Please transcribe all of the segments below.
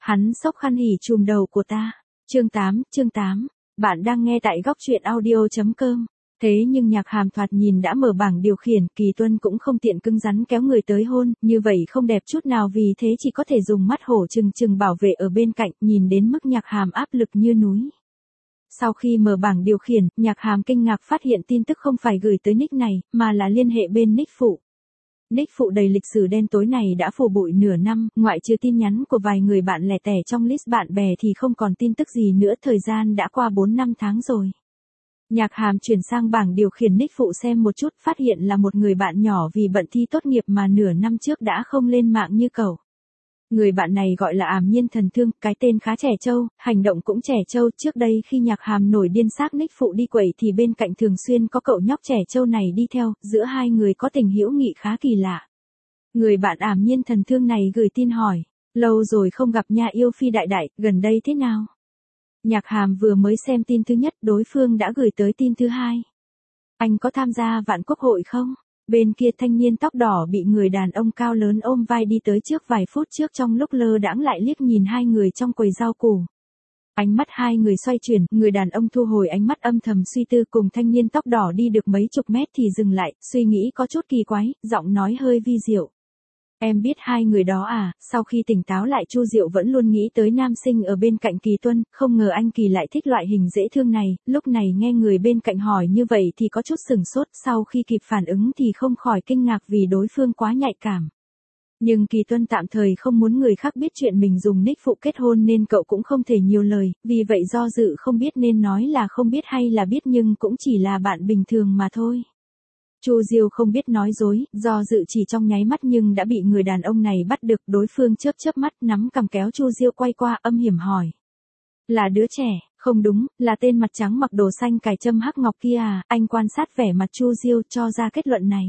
Hắn xốc khăn hỉ trùm đầu của ta. Chương 8, bạn đang nghe tại góc truyện audio.com. Thế nhưng Nhạc Hàm thoạt nhìn đã mở bảng điều khiển, Kỳ Tuân cũng không tiện cứng rắn kéo người tới hôn, như vậy không đẹp chút nào, vì thế chỉ có thể dùng mắt hổ trừng trừng bảo vệ ở bên cạnh, nhìn đến mức Nhạc Hàm áp lực như núi. Sau khi mở bảng điều khiển, Nhạc Hàm kinh ngạc phát hiện tin tức không phải gửi tới nick này, mà là liên hệ bên nick phụ. Nick phụ đầy lịch sử đen tối này đã phủ bụi nửa năm, ngoại trừ tin nhắn của vài người bạn lẻ tẻ trong list bạn bè thì không còn tin tức gì nữa, thời gian đã qua 4-5 tháng rồi. Nhạc Hàm chuyển sang bảng điều khiển nick phụ xem một chút, phát hiện là một người bạn nhỏ vì bận thi tốt nghiệp mà nửa năm trước đã không lên mạng như cậu. Người bạn này gọi là Ảm Nhiên Thần Thương, cái tên khá trẻ trâu, hành động cũng trẻ trâu. Trước đây khi Nhạc Hàm nổi điên xác nick phụ đi quẩy thì bên cạnh thường xuyên có cậu nhóc trẻ trâu này đi theo, giữa hai người có tình hữu nghị khá kỳ lạ. Người bạn Ảm Nhiên Thần Thương này gửi tin hỏi, lâu rồi không gặp nha yêu phi đại đại, gần đây thế nào? Nhạc Hàm vừa mới xem tin thứ nhất, đối phương đã gửi tới tin thứ hai. Anh có tham gia vạn quốc hội không? Bên kia thanh niên tóc đỏ bị người đàn ông cao lớn ôm vai đi tới trước vài phút trước, trong lúc lơ đãng lại liếc nhìn hai người trong quầy rau củ. Ánh mắt hai người xoay chuyển, người đàn ông thu hồi ánh mắt âm thầm suy tư, cùng thanh niên tóc đỏ đi được mấy chục mét thì dừng lại, suy nghĩ có chút kỳ quái, giọng nói hơi vi diệu. Em biết hai người đó à? Sau khi tỉnh táo lại, Chu Diệu vẫn luôn nghĩ tới nam sinh ở bên cạnh Kỳ Tuân, không ngờ anh Kỳ lại thích loại hình dễ thương này, lúc này nghe người bên cạnh hỏi như vậy thì có chút sửng sốt, sau khi kịp phản ứng thì không khỏi kinh ngạc vì đối phương quá nhạy cảm. Nhưng Kỳ Tuân tạm thời không muốn người khác biết chuyện mình dùng nick phụ kết hôn nên cậu cũng không thể nhiều lời, vì vậy do dự không biết nên nói là không biết hay là biết, nhưng cũng chỉ là bạn bình thường mà thôi. Chu Diêu không biết nói dối, do dự chỉ trong nháy mắt nhưng đã bị người đàn ông này bắt được, đối phương chớp chớp mắt nắm cằm kéo Chu Diêu quay qua, âm hiểm hỏi. Là đứa trẻ, không đúng, là tên mặt trắng mặc đồ xanh cài châm hắc ngọc kia à? Anh quan sát vẻ mặt Chu Diêu cho ra kết luận này.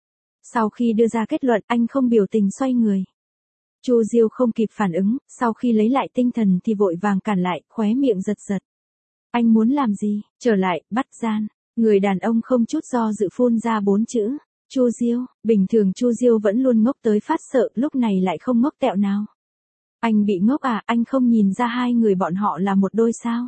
Sau khi đưa ra kết luận, anh không biểu tình xoay người. Chu Diêu không kịp phản ứng, sau khi lấy lại tinh thần thì vội vàng cản lại, khóe miệng giật giật. Anh muốn làm gì? Trở lại, bắt gian. Người đàn ông không chút do dự phun ra 4 chữ. Chu Diêu. Bình thường Chu Diêu vẫn luôn ngốc tới phát sợ, lúc này lại không ngốc tẹo nào. Anh bị ngốc à? Anh không nhìn ra hai người bọn họ là một đôi sao?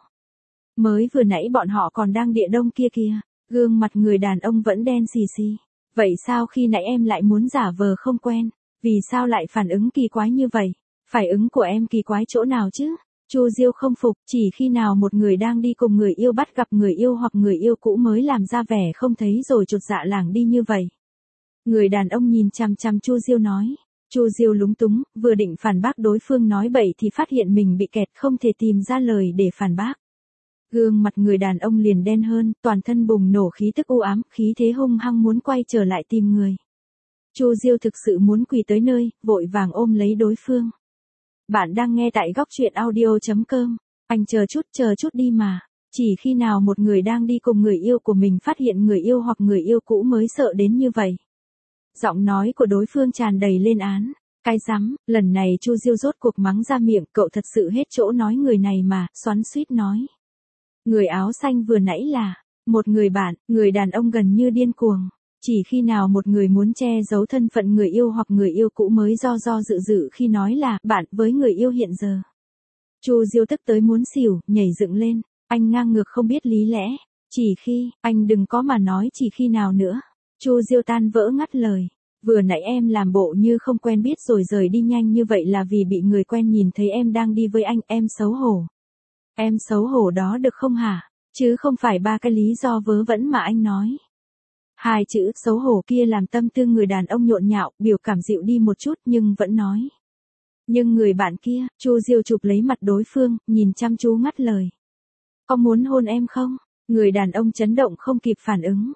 Mới vừa nãy bọn họ còn đang địa đông kia kìa. Gương mặt người đàn ông vẫn đen xì xì. Vậy sao khi nãy em lại muốn giả vờ không quen? Vì sao lại phản ứng kỳ quái như vậy? Phản ứng của em kỳ quái chỗ nào chứ? Chu Diêu không phục, chỉ khi nào một người đang đi cùng người yêu bắt gặp người yêu hoặc người yêu cũ mới làm ra vẻ không thấy rồi chột dạ lảng đi như vậy. Người đàn ông nhìn chằm chằm Chu Diêu nói. Chu Diêu lúng túng, vừa định phản bác đối phương nói bậy thì phát hiện mình bị kẹt, không thể tìm ra lời để phản bác. Gương mặt người đàn ông liền đen hơn, toàn thân bùng nổ khí tức u ám, khí thế hung hăng muốn quay trở lại tìm người. Chu Diêu thực sự muốn quỳ tới nơi, vội vàng ôm lấy đối phương. Bạn đang nghe tại góc truyện audio.com. Anh chờ chút đi mà. Chỉ khi nào một người đang đi cùng người yêu của mình phát hiện người yêu hoặc người yêu cũ mới sợ đến như vậy. Giọng nói của đối phương tràn đầy lên án. Cái rắm, lần này Chu Diêu rốt cuộc mắng ra miệng, cậu thật sự hết chỗ nói người này mà, xoắn xuýt nói. Người áo xanh vừa nãy là một người bạn, người đàn ông gần như điên cuồng. Chỉ khi nào một người muốn che giấu thân phận người yêu hoặc người yêu cũ mới do dự khi nói là bạn với người yêu hiện giờ. Chu Diêu tức tới muốn xỉu, nhảy dựng lên, anh ngang ngược không biết lý lẽ, chỉ khi, anh đừng có mà nói chỉ khi nào nữa. Chu Diêu tan vỡ ngắt lời, vừa nãy em làm bộ như không quen biết rồi rời đi nhanh như vậy là vì bị người quen nhìn thấy em đang đi với anh, em xấu hổ. Em xấu hổ đó được không hả? Chứ không phải ba cái lý do vớ vẩn mà anh nói. Hai chữ xấu hổ kia làm tâm tư người đàn ông nhộn nhạo, biểu cảm dịu đi một chút nhưng vẫn nói. Nhưng người bạn kia, Chu Diêu chụp lấy mặt đối phương, nhìn chăm chú ngắt lời. Có muốn hôn em không? Người đàn ông chấn động không kịp phản ứng.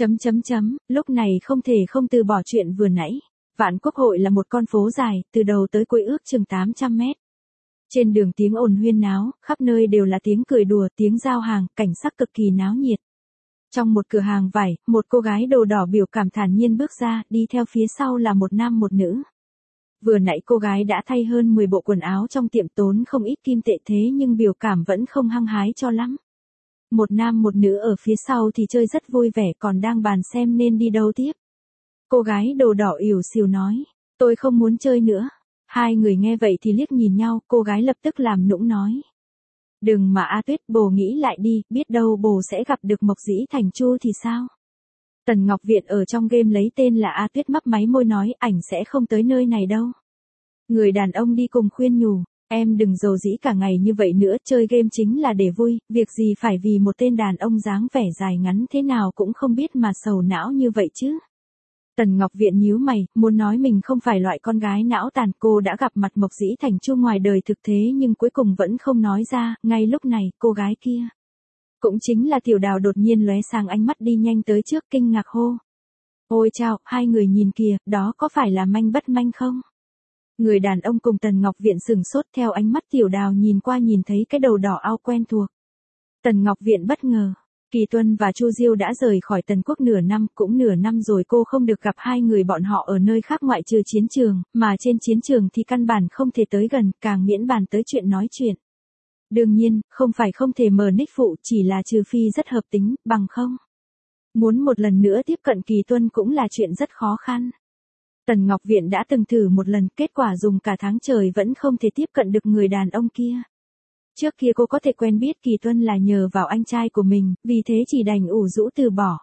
Lúc này không thể không từ bỏ chuyện vừa nãy. Vạn Quốc Hội là một con phố dài, từ đầu tới cuối ước chừng 800 mét. Trên đường tiếng ồn huyên náo, khắp nơi đều là tiếng cười đùa, tiếng giao hàng, cảnh sắc cực kỳ náo nhiệt. Trong một cửa hàng vải, một cô gái đồ đỏ biểu cảm thản nhiên bước ra, đi theo phía sau là một nam một nữ. Vừa nãy cô gái đã thay hơn 10 bộ quần áo trong tiệm, tốn không ít kim tệ, thế nhưng biểu cảm vẫn không hăng hái cho lắm. Một nam một nữ ở phía sau thì chơi rất vui vẻ, còn đang bàn xem nên đi đâu tiếp. Cô gái đồ đỏ ỉu xìu nói, tôi không muốn chơi nữa. Hai người nghe vậy thì liếc nhìn nhau, cô gái lập tức làm nũng nói. Đừng mà A Tuyết, bồ nghĩ lại đi, biết đâu bồ sẽ gặp được Mộc Dĩ Thành Chu thì sao? Tần Ngọc Viện ở trong game lấy tên là A Tuyết mấp máy môi nói ảnh sẽ không tới nơi này đâu. Người đàn ông đi cùng khuyên nhủ, em đừng dầu dĩ cả ngày như vậy nữa, chơi game chính là để vui, việc gì phải vì một tên đàn ông dáng vẻ dài ngắn thế nào cũng không biết mà sầu não như vậy chứ. Tần Ngọc Viện nhíu mày, muốn nói mình không phải loại con gái não tàn, cô đã gặp mặt Mộc Dĩ Thành Chu ngoài đời thực thế nhưng cuối cùng vẫn không nói ra, ngay lúc này, cô gái kia. Cũng chính là Tiểu Đào đột nhiên lóe sang ánh mắt đi nhanh tới trước kinh ngạc hô. Ôi chao, hai người nhìn kìa, đó có phải là Manh Bất Manh không? Người đàn ông cùng Tần Ngọc Viện sửng sốt theo ánh mắt Tiểu Đào nhìn qua nhìn thấy cái đầu đỏ ao quen thuộc. Tần Ngọc Viện bất ngờ. Kỳ Tuân và Chu Diêu đã rời khỏi Tần Quốc nửa năm, cũng nửa năm rồi cô không được gặp hai người bọn họ ở nơi khác ngoại trừ chiến trường, mà trên chiến trường thì căn bản không thể tới gần, càng miễn bàn tới chuyện nói chuyện. Đương nhiên, không phải không thể mờ nick phụ, chỉ là trừ phi rất hợp tính, bằng không. Muốn một lần nữa tiếp cận Kỳ Tuân cũng là chuyện rất khó khăn. Tần Ngọc Viện đã từng thử một lần, kết quả dùng cả tháng trời vẫn không thể tiếp cận được người đàn ông kia. Trước kia cô có thể quen biết Kỳ Tuân là nhờ vào anh trai của mình, vì thế chỉ đành ủ rũ từ bỏ.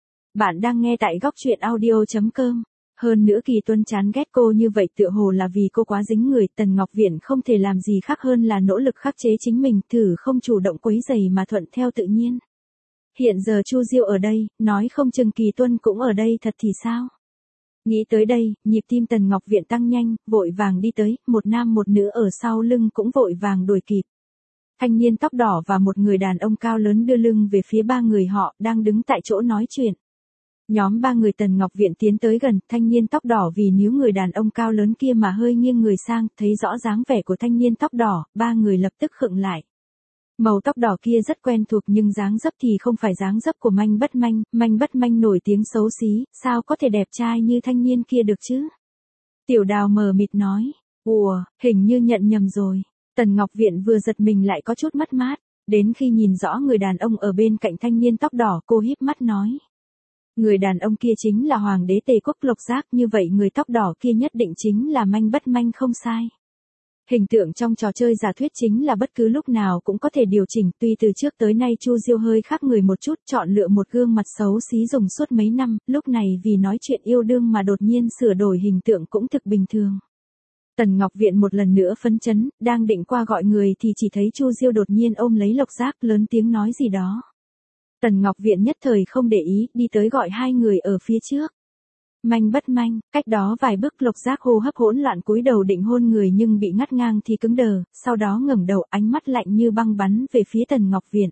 Bạn đang nghe tại góc truyện audio.com. Hơn nữa Kỳ Tuân chán ghét cô như vậy tựa hồ là vì cô quá dính người, Tần Ngọc Viện không thể làm gì khác hơn là nỗ lực khắc chế chính mình, thử không chủ động quấy rầy mà thuận theo tự nhiên. Hiện giờ Chu Diêu ở đây, nói không chừng Kỳ Tuân cũng ở đây thật thì sao? Nghĩ tới đây, nhịp tim Tần Ngọc Viện tăng nhanh, vội vàng đi tới, một nam một nữ ở sau lưng cũng vội vàng đuổi kịp. Thanh niên tóc đỏ và một người đàn ông cao lớn đưa lưng về phía ba người họ, đang đứng tại chỗ nói chuyện. Nhóm ba người Tần Ngọc Viện tiến tới gần, thanh niên tóc đỏ vì níu người đàn ông cao lớn kia mà hơi nghiêng người sang, thấy rõ dáng vẻ của thanh niên tóc đỏ, ba người lập tức khựng lại. Màu tóc đỏ kia rất quen thuộc nhưng dáng dấp thì không phải dáng dấp của Manh Bất Manh nổi tiếng xấu xí, sao có thể đẹp trai như thanh niên kia được chứ? Tiểu Đào mờ mịt nói, ủa, hình như nhận nhầm rồi. Tần Ngọc Viện vừa giật mình lại có chút mất mát, đến khi nhìn rõ người đàn ông ở bên cạnh thanh niên tóc đỏ cô híp mắt nói. Người đàn ông kia chính là Hoàng đế Tề Quốc Lộc Giác, như vậy người tóc đỏ kia nhất định chính là Manh Bất Manh không sai. Hình tượng trong trò chơi giả thuyết chính là bất cứ lúc nào cũng có thể điều chỉnh, tuy từ trước tới nay Chu Diêu hơi khác người một chút, chọn lựa một gương mặt xấu xí dùng suốt mấy năm, lúc này vì nói chuyện yêu đương mà đột nhiên sửa đổi hình tượng cũng thực bình thường. Tần Ngọc Viện một lần nữa phấn chấn, đang định qua gọi người thì chỉ thấy Chu Diêu đột nhiên ôm lấy Lộc Giác lớn tiếng nói gì đó. Tần Ngọc Viện nhất thời không để ý, đi tới gọi hai người ở phía trước. Manh Bất Manh, cách đó vài bước Lộc Giác hô hấp hỗn loạn cúi đầu định hôn người nhưng bị ngắt ngang thì cứng đờ, sau đó ngẩng đầu ánh mắt lạnh như băng bắn về phía Tần Ngọc Viện.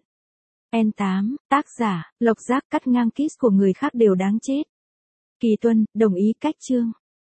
N8, tác giả, Lộc Giác cắt ngang kiss của người khác đều đáng chết. Kỳ Tuân, đồng ý cách chương.